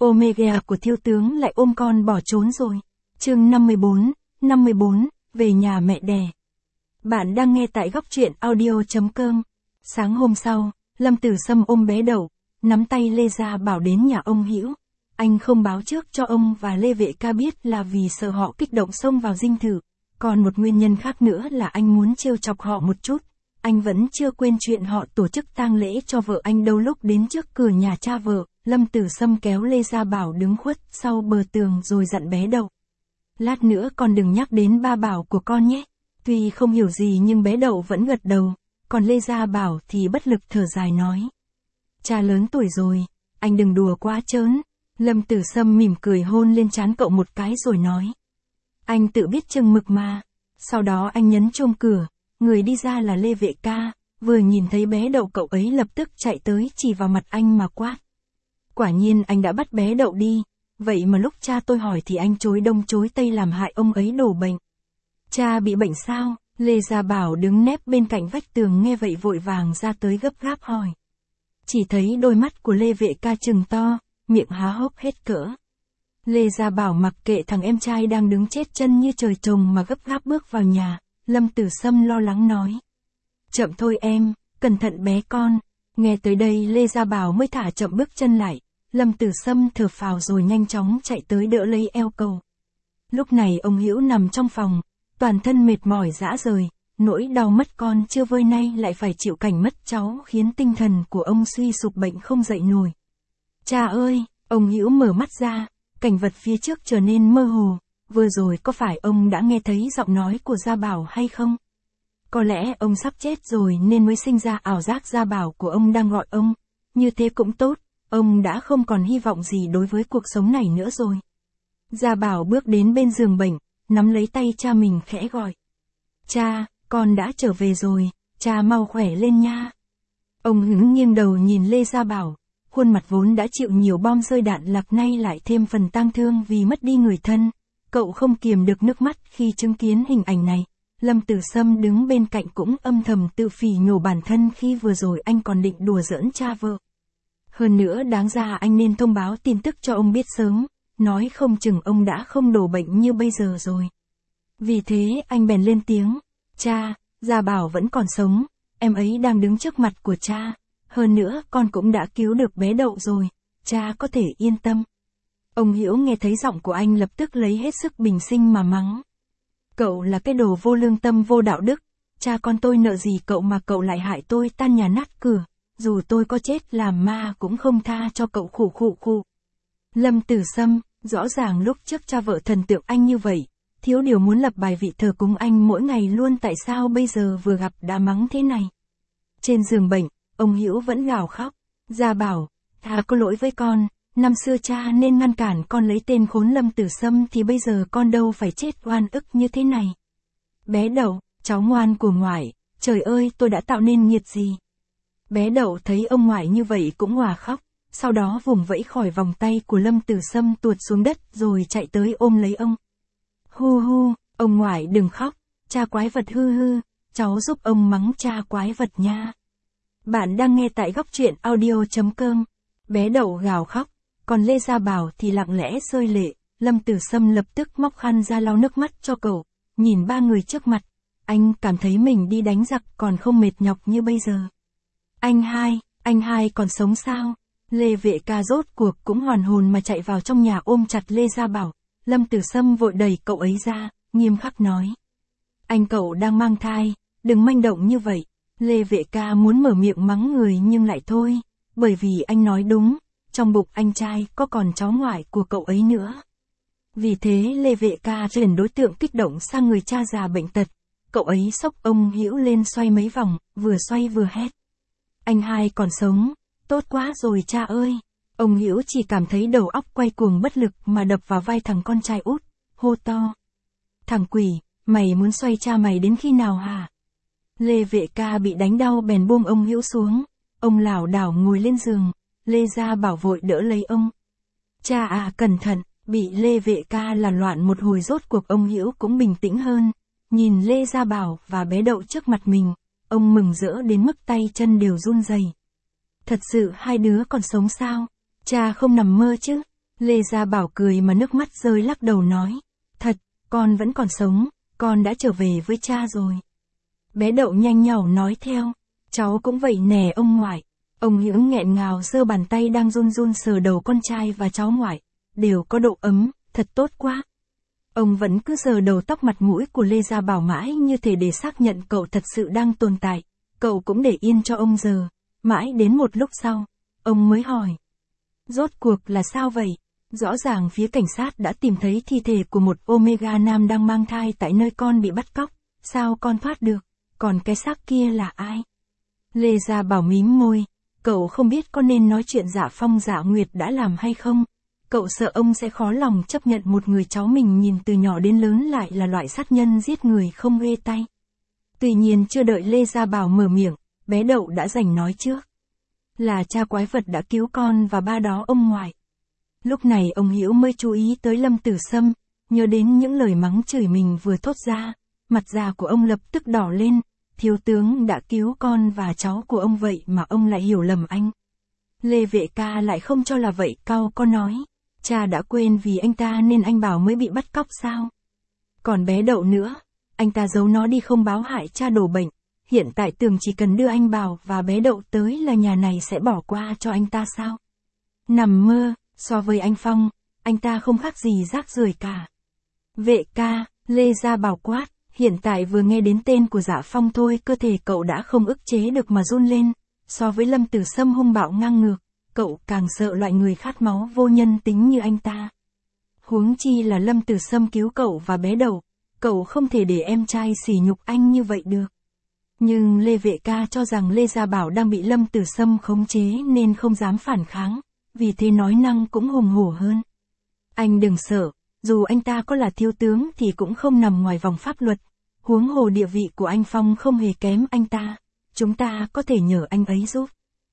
Omega của thiếu tướng lại ôm con bỏ trốn rồi. Chương 54, về nhà mẹ đẻ. Bạn đang nghe tại góc truyện audio.com. Sáng hôm sau, Lâm Tử Sâm ôm bé Đậu, nắm tay Lê Gia Bảo đến nhà ông Hữu. Anh không báo trước cho ông và Lê Vệ Ca biết là vì sợ họ kích động xông vào dinh thự. Còn một nguyên nhân khác nữa là anh muốn trêu chọc họ một chút. Anh vẫn chưa quên chuyện họ tổ chức tang lễ cho vợ anh đâu. Lúc đến trước cửa nhà cha vợ, Lâm Tử Sâm kéo Lê Gia Bảo đứng khuất sau bờ tường rồi dặn bé Đậu. Lát nữa con đừng nhắc đến ba Bảo của con nhé. Tuy không hiểu gì nhưng bé Đậu vẫn gật đầu, còn Lê Gia Bảo thì bất lực thở dài nói. Cha lớn tuổi rồi, anh đừng đùa quá trớn. Lâm Tử Sâm mỉm cười hôn lên trán cậu một cái rồi nói. Anh tự biết chừng mực mà. Sau đó anh nhấn chuông cửa, người đi ra là Lê Vệ Ca, vừa nhìn thấy bé Đậu cậu ấy lập tức chạy tới chỉ vào mặt anh mà quát. Quả nhiên anh đã bắt bé Đậu đi, vậy mà lúc cha tôi hỏi thì anh chối đông chối tây làm hại ông ấy đổ bệnh. Cha bị bệnh sao? Lê Gia Bảo đứng nép bên cạnh vách tường nghe vậy vội vàng ra tới gấp gáp hỏi. Chỉ thấy đôi mắt của Lê Vệ Ca trừng to, miệng há hốc hết cỡ. Lê Gia Bảo mặc kệ thằng em trai đang đứng chết chân như trời trồng mà gấp gáp bước vào nhà. Lâm Tử Sâm lo lắng nói. Chậm thôi em, cẩn thận bé con. Nghe tới đây Lê Gia Bảo mới thả chậm bước chân lại. Lâm Tử Sâm thở phào rồi nhanh chóng chạy tới đỡ lấy eo cậu. Lúc này ông Hữu nằm trong phòng, toàn thân mệt mỏi rã rời, nỗi đau mất con chưa vơi nay lại phải chịu cảnh mất cháu khiến tinh thần của ông suy sụp bệnh không dậy nổi. Cha ơi, ông Hữu mở mắt ra, cảnh vật phía trước trở nên mơ hồ. Vừa rồi có phải ông đã nghe thấy giọng nói của Gia Bảo hay không? Có lẽ ông sắp chết rồi nên mới sinh ra ảo giác Gia Bảo của ông đang gọi ông. Như thế cũng tốt, ông đã không còn hy vọng gì đối với cuộc sống này nữa rồi. Gia Bảo bước đến bên giường bệnh, nắm lấy tay cha mình khẽ gọi. Cha, con đã trở về rồi, cha mau khỏe lên nha. Ông Hữu nghiêng đầu nhìn Lê Gia Bảo, khuôn mặt vốn đã chịu nhiều bom rơi đạn lạc nay lại thêm phần tang thương vì mất đi người thân. Cậu không kiềm được nước mắt khi chứng kiến hình ảnh này. Lâm Tử Sâm đứng bên cạnh cũng âm thầm tự phỉ nhổ bản thân khi vừa rồi anh còn định đùa giỡn cha vợ. Hơn nữa đáng ra anh nên thông báo tin tức cho ông biết sớm, nói không chừng ông đã không đổ bệnh như bây giờ rồi. Vì thế anh bèn lên tiếng, cha, Gia Bảo vẫn còn sống, em ấy đang đứng trước mặt của cha, hơn nữa con cũng đã cứu được bé Đậu rồi, cha có thể yên tâm. Ông Hữu nghe thấy giọng của anh lập tức lấy hết sức bình sinh mà mắng. Cậu là cái đồ vô lương tâm vô đạo đức, cha con tôi nợ gì cậu mà cậu lại hại tôi tan nhà nát cửa, dù tôi có chết làm ma cũng không tha cho cậu khụ. Lâm Tử Sâm, rõ ràng lúc trước cha vợ thần tượng anh như vậy, thiếu điều muốn lập bài vị thờ cúng anh mỗi ngày luôn, tại sao bây giờ vừa gặp đã mắng thế này. Trên giường bệnh, ông Hữu vẫn gào khóc, Gia Bảo, thà có lỗi với con. Năm xưa cha nên ngăn cản con lấy tên khốn Lâm Tử Sâm thì bây giờ con đâu phải chết oan ức như thế này. Bé Đậu, cháu ngoan của ngoại, trời ơi tôi đã tạo nên nghiệt gì. Bé Đậu thấy ông ngoại như vậy cũng òa khóc, sau đó vùng vẫy khỏi vòng tay của Lâm Tử Sâm tuột xuống đất rồi chạy tới ôm lấy ông. Hu, ông ngoại đừng khóc, cha quái vật hư, cháu giúp ông mắng cha quái vật nha. Bạn đang nghe tại góc truyện audio.com. Bé Đậu gào khóc. Còn Lê Gia Bảo thì lặng lẽ rơi lệ. Lâm Tử Sâm lập tức móc khăn ra lau nước mắt cho cậu. Nhìn ba người trước mặt, anh cảm thấy mình đi đánh giặc còn không mệt nhọc như bây giờ. Anh hai còn sống sao? Lê Vệ Ca rốt cuộc cũng hoàn hồn mà chạy vào trong nhà ôm chặt Lê Gia Bảo. Lâm Tử Sâm vội đẩy cậu ấy ra, nghiêm khắc nói. Anh cậu đang mang thai, đừng manh động như vậy. Lê Vệ Ca muốn mở miệng mắng người nhưng lại thôi, bởi vì anh nói đúng. Trong bụng anh trai có còn cháu ngoại của cậu ấy nữa. Vì thế Lê Vệ Ca chuyển đối tượng kích động sang người cha già bệnh tật. Cậu ấy xốc ông Hữu lên xoay mấy vòng, vừa xoay vừa hét. Anh hai còn sống, tốt quá rồi cha ơi. Ông Hữu chỉ cảm thấy đầu óc quay cuồng bất lực mà đập vào vai thằng con trai út, hô to. Thằng quỷ, mày muốn xoay cha mày đến khi nào hả? Lê Vệ Ca bị đánh đau bèn buông ông Hữu xuống. Ông lảo đảo ngồi lên giường. Lê Gia Bảo vội đỡ lấy ông. Cha à cẩn thận, bị Lê Vệ Ca làm loạn một hồi rốt cuộc ông Hữu cũng bình tĩnh hơn. Nhìn Lê Gia Bảo và bé Đậu trước mặt mình, ông mừng rỡ đến mức tay chân đều run rẩy. Thật sự hai đứa còn sống sao? Cha không nằm mơ chứ? Lê Gia Bảo cười mà nước mắt rơi lắc đầu nói. Thật, con vẫn còn sống, con đã trở về với cha rồi. Bé Đậu nhanh nhảu nói theo. Cháu cũng vậy nè ông ngoại. Ông Nhưỡng nghẹn ngào giơ bàn tay đang run run sờ đầu con trai và cháu ngoại. Đều có độ ấm, thật tốt quá. Ông vẫn cứ sờ đầu tóc mặt mũi của Lê Gia Bảo mãi như thể để xác nhận cậu thật sự đang tồn tại. Cậu cũng để yên cho ông giờ. Mãi đến một lúc sau, ông mới hỏi. Rốt cuộc là sao vậy? Rõ ràng phía cảnh sát đã tìm thấy thi thể của một Omega nam đang mang thai tại nơi con bị bắt cóc. Sao con thoát được? Còn cái xác kia là ai? Lê Gia Bảo mím môi. Cậu không biết có nên nói chuyện Dạ Phong Dạ Nguyệt đã làm hay không? Cậu sợ ông sẽ khó lòng chấp nhận một người cháu mình nhìn từ nhỏ đến lớn lại là loại sát nhân giết người không ghê tay. Tuy nhiên chưa đợi Lê Gia Bảo mở miệng, bé Đậu đã giành nói trước. Là cha quái vật đã cứu con và ba đó ông ngoại. Lúc này ông Hiểu mới chú ý tới Lâm Tử Sâm, nhớ đến những lời mắng chửi mình vừa thốt ra, mặt già của ông lập tức đỏ lên. Thiếu tướng đã cứu con và cháu của ông vậy mà ông lại hiểu lầm anh. Lê Vệ Ca lại không cho là vậy, cau có nói. Cha đã quên vì anh ta nên anh Bảo mới bị bắt cóc sao? Còn bé Đậu nữa, anh ta giấu nó đi không báo hại cha đổ bệnh. Hiện tại tưởng chỉ cần đưa anh Bảo và bé Đậu tới là nhà này sẽ bỏ qua cho anh ta sao? Nằm mơ, so với anh Phong, anh ta không khác gì rác rưởi cả. Vệ Ca, Lê Gia Bảo quát. Hiện tại vừa nghe đến tên của Dạ Phong thôi cơ thể cậu đã không ức chế được mà run lên. So với Lâm Tử Sâm hung bạo ngang ngược, cậu càng sợ loại người khát máu vô nhân tính như anh ta. Huống chi là Lâm Tử Sâm cứu cậu và bé Đậu, cậu không thể để em trai sỉ nhục anh như vậy được. Nhưng Lê Vệ Ca cho rằng Lê Gia Bảo đang bị Lâm Tử Sâm khống chế nên không dám phản kháng, vì thế nói năng cũng hùng hổ hơn. Anh đừng sợ. Dù anh ta có là thiếu tướng thì cũng không nằm ngoài vòng pháp luật, huống hồ địa vị của anh Phong không hề kém anh ta, chúng ta có thể nhờ anh ấy giúp.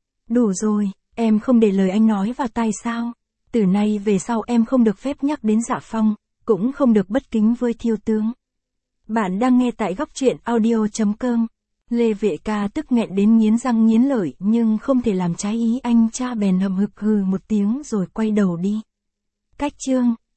Đủ rồi, em không để lời anh nói vào tai sao? Từ nay về sau em không được phép nhắc đến Dạ Phong, cũng không được bất kính với thiếu tướng. Bạn đang nghe tại góc truyện audio.com. Lê Vệ Ca tức nghẹn đến nghiến răng nghiến lợi nhưng không thể làm trái ý anh cha bèn hậm hực hừ một tiếng rồi quay đầu đi. Cách chương